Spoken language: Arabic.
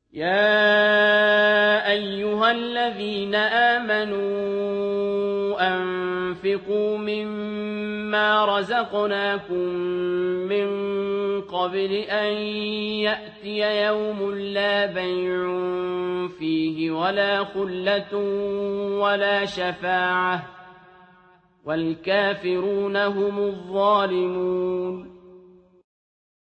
يَا أَيُّهَا الَّذِينَ آمَنُوا أَنفِقُوا مِمَّا رَزَقْنَاكُم مِّن قَبْلِ أَن يَأْتِيَ يَوْمٌ لَّا بَيْعٌ فِيهِ وَلَا خُلَّةٌ وَلَا شَفَاعَةٌ ۗ وَالْكَافِرُونَ هُمُ الظَّالِمُونَ